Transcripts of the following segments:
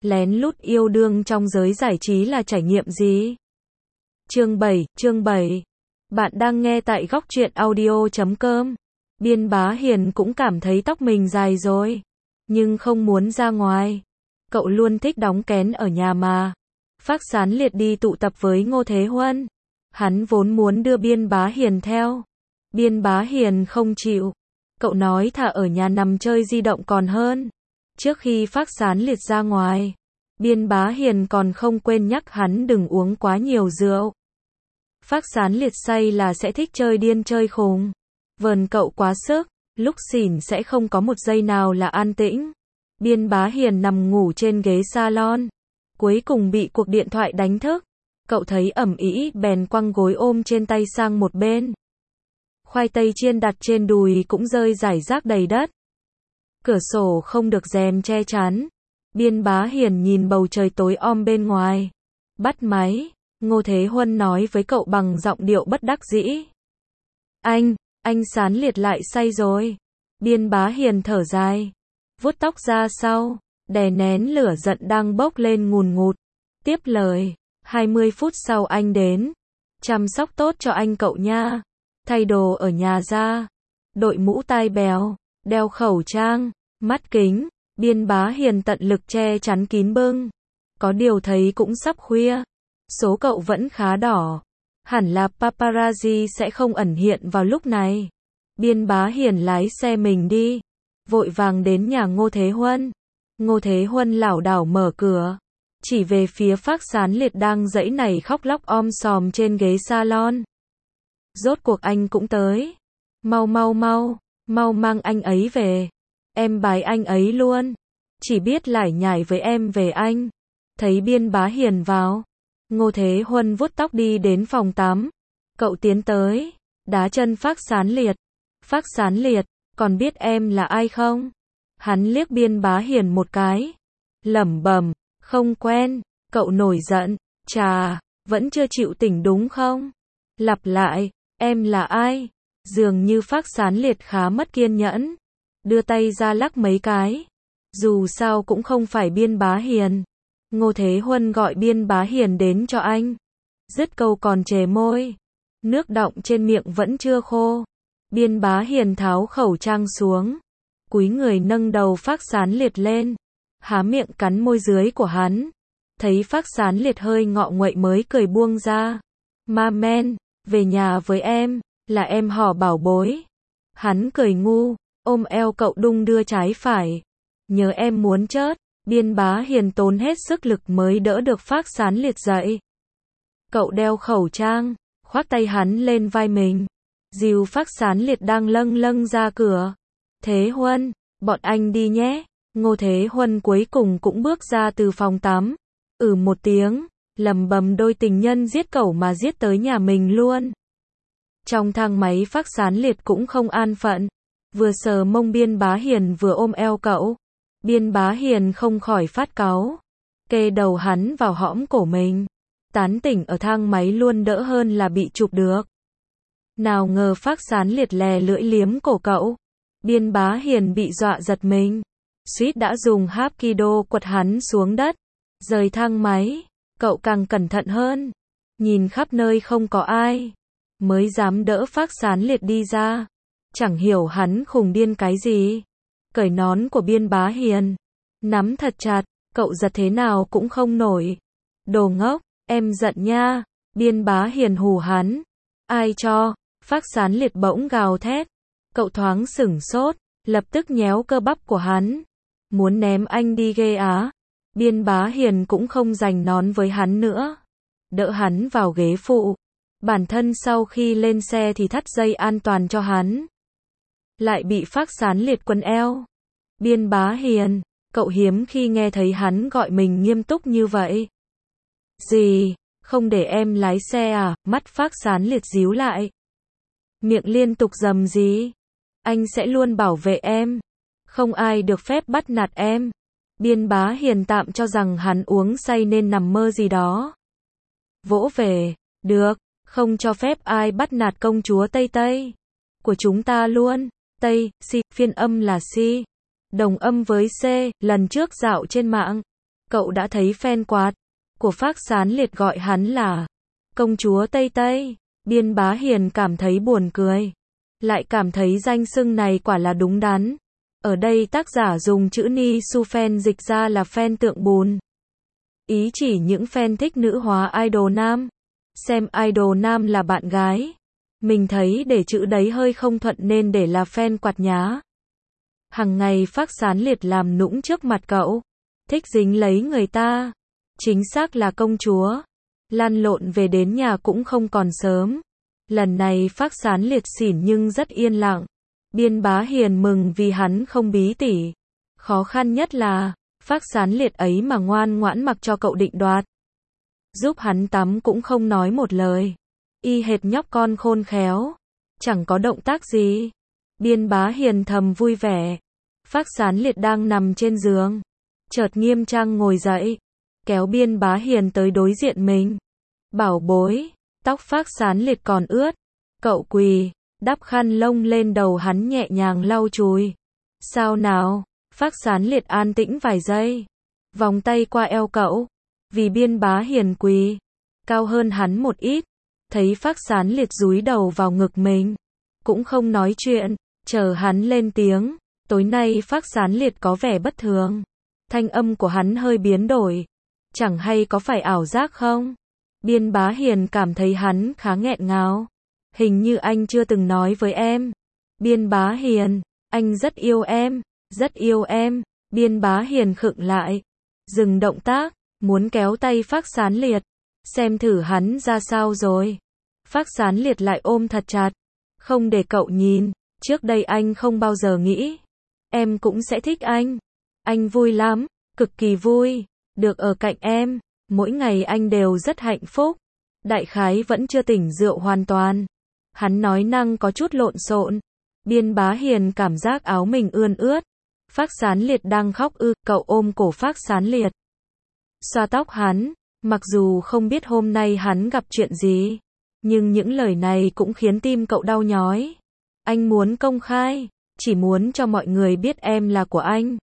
Lén lút yêu đương trong giới giải trí là trải nghiệm gì? Chương 7. Bạn đang nghe tại góc truyện audio.com. Biên Bá Hiền cũng cảm thấy tóc mình dài rồi, nhưng không muốn ra ngoài. Cậu luôn thích đóng kén ở nhà mà. Phác Sán Liệt đi tụ tập với Ngô Thế Huân. Hắn vốn muốn đưa Biên Bá Hiền theo. Biên Bá Hiền không chịu. Cậu nói thà ở nhà nằm chơi di động còn hơn. Trước khi Phác Sán Liệt ra ngoài, Biên Bá Hiền còn không quên nhắc hắn đừng uống quá nhiều rượu. Phác Sán Liệt say là sẽ thích chơi điên chơi khùng. Vờn cậu quá sức, lúc xỉn sẽ không có một giây nào là an tĩnh. Biên Bá Hiền nằm ngủ trên ghế salon, cuối cùng bị cuộc điện thoại đánh thức. Cậu thấy ẩm ĩ bèn quăng gối ôm trên tay sang một bên. Khoai tây chiên đặt trên đùi cũng rơi rải rác đầy đất. Cửa sổ không được rèm che chắn. Biên Bá Hiền nhìn bầu trời tối om bên ngoài. Bắt máy, Ngô Thế Huân nói với cậu bằng giọng điệu bất đắc dĩ. Anh Sán Liệt lại say rồi. Biên Bá Hiền thở dài, vuốt tóc ra sau, đè nén lửa giận đang bốc lên ngùn ngụt. Tiếp lời, 20 phút sau anh đến. Chăm sóc tốt cho anh cậu nha. Thay đồ ở nhà ra. Đội mũ tai bèo, đeo khẩu trang, mắt kính. Biên Bá Hiền tận lực che chắn kín bưng. Có điều thấy cũng sắp khuya. Số cậu vẫn khá đỏ. Hẳn là paparazzi sẽ không ẩn hiện vào lúc này. Biên Bá Hiền lái xe mình đi. Vội vàng đến nhà Ngô Thế Huân. Ngô Thế Huân lảo đảo mở cửa. Chỉ về phía Phác Sán Liệt đang giãy nảy khóc lóc om sòm trên ghế salon. Rốt cuộc anh cũng tới. Mau mang anh ấy về. Em bái anh ấy luôn. Chỉ biết lải nhải với em về anh. Thấy Biên Bá Hiền vào, Ngô Thế Huân vuốt tóc đi đến phòng tắm. Cậu tiến tới, đá chân Phác Sán Liệt. Phác Sán Liệt, còn biết em là ai không? Hắn liếc Biên Bá Hiền một cái. Lẩm bẩm, không quen. Cậu nổi giận, chà, vẫn chưa chịu tỉnh đúng không? Lặp lại, em là ai? Dường như Phác Sán Liệt khá mất kiên nhẫn. Đưa tay ra lắc mấy cái. Dù sao cũng không phải Biên Bá Hiền. Ngô Thế Huân gọi Biên Bá Hiền đến cho anh. Dứt câu còn chề môi. Nước đọng trên miệng vẫn chưa khô. Biên Bá Hiền tháo khẩu trang xuống. Cúi người nâng đầu Phác Sán Liệt lên. Há miệng cắn môi dưới của hắn. Thấy Phác Sán Liệt hơi ngọ nguậy mới cười buông ra. Ma men, về nhà với em, là em hò bảo bối. Hắn cười ngu, ôm eo cậu đung đưa trái phải. Nhớ em muốn chết. Biên Bá Hiền tốn hết sức lực mới đỡ được Phác Sán Liệt dậy. Cậu đeo khẩu trang, khoác tay hắn lên vai mình. Dìu Phác Sán Liệt đang lâng lâng ra cửa. Thế Huân, bọn anh đi nhé. Ngô Thế Huân cuối cùng cũng bước ra từ phòng tắm. Một tiếng, lầm bầm đôi tình nhân giết cẩu mà giết tới nhà mình luôn. Trong thang máy Phác Sán Liệt cũng không an phận. Vừa sờ mông Biên Bá Hiền vừa ôm eo cậu. Biên Bá Hiền không khỏi phát cáu. Kê đầu hắn vào hõm cổ mình. Tán tỉnh ở thang máy luôn đỡ hơn là bị chụp được. Nào ngờ Phác Sán Liệt lè lưỡi liếm cổ cậu. Biên Bá Hiền bị dọa giật mình. Suýt đã dùng Hapkido quật hắn xuống đất. Rời thang máy, cậu càng cẩn thận hơn. Nhìn khắp nơi không có ai. Mới dám đỡ Phác Sán Liệt đi ra. Chẳng hiểu hắn khùng điên cái gì. Cởi nón của Biên Bá Hiền. Nắm thật chặt, cậu giật thế nào cũng không nổi. Đồ ngốc, em giận nha. Biên Bá Hiền hù hắn. Ai cho? Phác Sán Liệt bỗng gào thét. Cậu thoáng sửng sốt, lập tức nhéo cơ bắp của hắn. Muốn ném anh đi ghê á. Biên Bá Hiền cũng không giành nón với hắn nữa. Đỡ hắn vào ghế phụ. Bản thân sau khi lên xe thì thắt dây an toàn cho hắn. Lại bị Phác Sán Liệt quấn eo. Biên Bá Hiền, cậu hiếm khi nghe thấy hắn gọi mình nghiêm túc như vậy. Gì, không để em lái xe à? Mắt Phác Sán Liệt díu lại. Miệng liên tục rầm gì? Anh sẽ luôn bảo vệ em. Không ai được phép bắt nạt em. Biên Bá Hiền tạm cho rằng hắn uống say nên nằm mơ gì đó. Vỗ về, được, không cho phép ai bắt nạt công chúa Tây Tây. Của chúng ta luôn. Tây, si, phiên âm là si. Đồng âm với C, lần trước dạo trên mạng. Cậu đã thấy fan quạt của Phác Sán Liệt gọi hắn là công chúa Tây Tây. Biên Bá Hiền cảm thấy buồn cười, lại cảm thấy danh xưng này quả là đúng đắn. Ở đây tác giả dùng chữ ni su fan dịch ra là fan tượng bùn. Ý chỉ những fan thích nữ hóa idol nam. Xem idol nam là bạn gái. Mình thấy để chữ đấy hơi không thuận nên để là fan quạt nhá. Hằng ngày Phác Sán Liệt làm nũng trước mặt cậu. Thích dính lấy người ta. Chính xác là công chúa. Lăn lộn về đến nhà cũng không còn sớm. Lần này Phác Sán Liệt xỉn nhưng rất yên lặng. Biên Bá Hiền mừng vì hắn không bí tỉ. Khó khăn nhất là, Phác Sán Liệt ấy mà ngoan ngoãn mặc cho cậu định đoạt. Giúp hắn tắm cũng không nói một lời. Y hệt nhóc con khôn khéo. Chẳng có động tác gì. Biên Bá Hiền thầm vui vẻ. Phác Sán Liệt đang nằm trên giường. Chợt nghiêm trang ngồi dậy. Kéo Biên Bá Hiền tới đối diện mình. Bảo bối, tóc Phác Sán Liệt còn ướt. Cậu quỳ, đắp khăn lông lên đầu hắn nhẹ nhàng lau chùi. Sao nào? Phác Sán Liệt an tĩnh vài giây. Vòng tay qua eo cậu. Vì Biên Bá Hiền quỳ cao hơn hắn một ít. Thấy Phác Sán Liệt dúi đầu vào ngực mình. Cũng không nói chuyện. Chờ hắn lên tiếng. Tối nay Phác Sán Liệt có vẻ bất thường. Thanh âm của hắn hơi biến đổi. Chẳng hay có phải ảo giác không? Biên Bá Hiền cảm thấy hắn khá nghẹn ngào. Hình như anh chưa từng nói với em. Biên Bá Hiền, anh rất yêu em, rất yêu em. Biên Bá Hiền khựng lại. Dừng động tác, muốn kéo tay Phác Sán Liệt. Xem thử hắn ra sao rồi. Phác Sán Liệt lại ôm thật chặt. Không để cậu nhìn. Trước đây anh không bao giờ nghĩ em cũng sẽ thích anh. Anh vui lắm, cực kỳ vui. Được ở cạnh em. Mỗi ngày anh đều rất hạnh phúc. Đại khái vẫn chưa tỉnh rượu hoàn toàn. Hắn nói năng có chút lộn xộn. Biên Bá Hiền cảm giác áo mình ươn ướt. Phác Sán Liệt đang khóc ư. Cậu ôm cổ Phác Sán Liệt. Xoa tóc hắn. Mặc dù không biết hôm nay hắn gặp chuyện gì. Nhưng những lời này cũng khiến tim cậu đau nhói. Anh muốn công khai. Chỉ muốn cho mọi người biết em là của anh.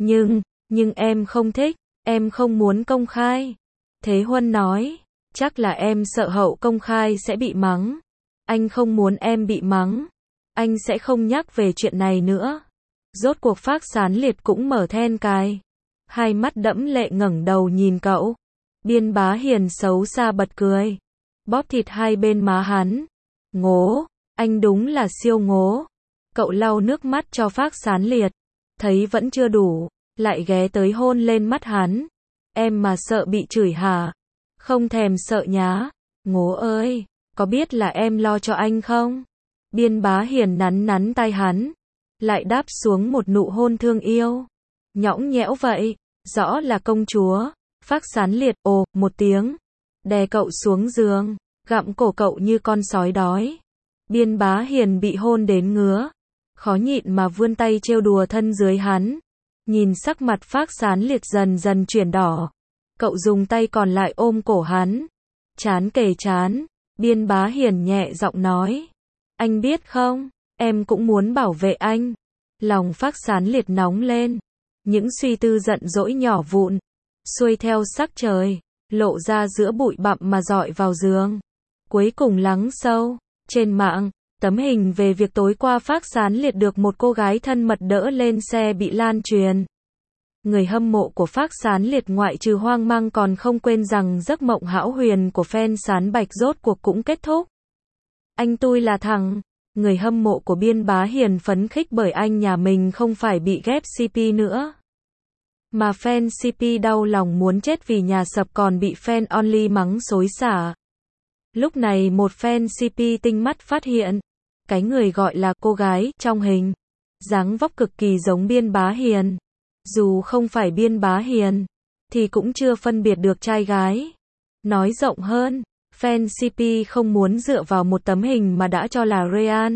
Nhưng em không thích. Em không muốn công khai. Thế Huân nói. Chắc là em sợ hậu công khai sẽ bị mắng. Anh không muốn em bị mắng. Anh sẽ không nhắc về chuyện này nữa. Rốt cuộc Phác Sán Liệt cũng mở then cài. Hai mắt đẫm lệ ngẩng đầu nhìn cậu. Biên Bá Hiền xấu xa bật cười. Bóp thịt hai bên má hắn. Ngố. Anh đúng là siêu ngố. Cậu lau nước mắt cho Phác Sán Liệt. Thấy vẫn chưa đủ. Lại ghé tới hôn lên mắt hắn. Em mà sợ bị chửi hả? Không thèm sợ nhá. Ngố ơi, có biết là em lo cho anh không? Biên Bá Hiền nắn nắn tay hắn. Lại đáp xuống một nụ hôn thương yêu. Nhõng nhẽo vậy. Rõ là công chúa. Phác Sán Liệt ồ một tiếng. Đè cậu xuống giường. Gặm cổ cậu như con sói đói. Biên Bá Hiền bị hôn đến ngứa. Khó nhịn mà vươn tay trêu đùa thân dưới hắn. Nhìn sắc mặt Phác Sán Liệt dần dần chuyển đỏ. Cậu dùng tay còn lại ôm cổ hắn. Chán kề chán. Biên Bá Hiền nhẹ giọng nói. Anh biết không, em cũng muốn bảo vệ anh. Lòng Phác Sán Liệt nóng lên. Những suy tư giận dỗi nhỏ vụn. Xuôi theo sắc trời. Lộ ra giữa bụi bặm mà dọi vào giường. Cuối cùng lắng sâu. Trên mạng. Tấm hình về việc tối qua Phác Sán Liệt được một cô gái thân mật đỡ lên xe bị lan truyền. Người hâm mộ của Phác Sán Liệt ngoại trừ hoang mang còn không quên rằng giấc mộng hão huyền của fan Sán Bạch rốt cuộc cũng kết thúc. Anh tui là thằng. Người hâm mộ của Biên Bá Hiền phấn khích bởi anh nhà mình không phải bị ghép CP nữa. Mà fan CP đau lòng muốn chết vì nhà sập còn bị fan only mắng xối xả. Lúc này một fan CP tinh mắt phát hiện. Cái người gọi là cô gái trong hình. Dáng vóc cực kỳ giống Biên Bá Hiền. Dù không phải Biên Bá Hiền. Thì cũng chưa phân biệt được trai gái. Nói rộng hơn. Fan CP không muốn dựa vào một tấm hình mà đã cho là real.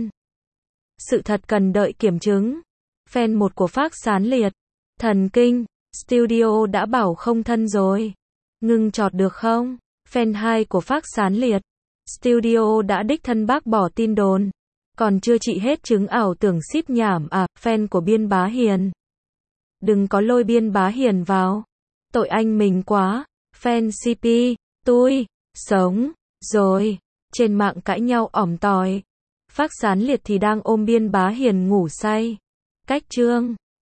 Sự thật cần đợi kiểm chứng. Fan 1 của Phác Sán Liệt. Thần kinh. Studio đã bảo không thân rồi. Ngưng chọt được không? Fan 2 của Phác Sán Liệt. Studio đã đích thân bác bỏ tin đồn. Còn chưa trị hết chứng ảo tưởng ship nhảm à, fan của Biên Bá Hiền. Đừng có lôi Biên Bá Hiền vào. Tội anh mình quá. Fan CP, tôi, sống, rồi. Trên mạng cãi nhau ỏm tỏi. Phác Sán Liệt thì đang ôm Biên Bá Hiền ngủ say. Cách chương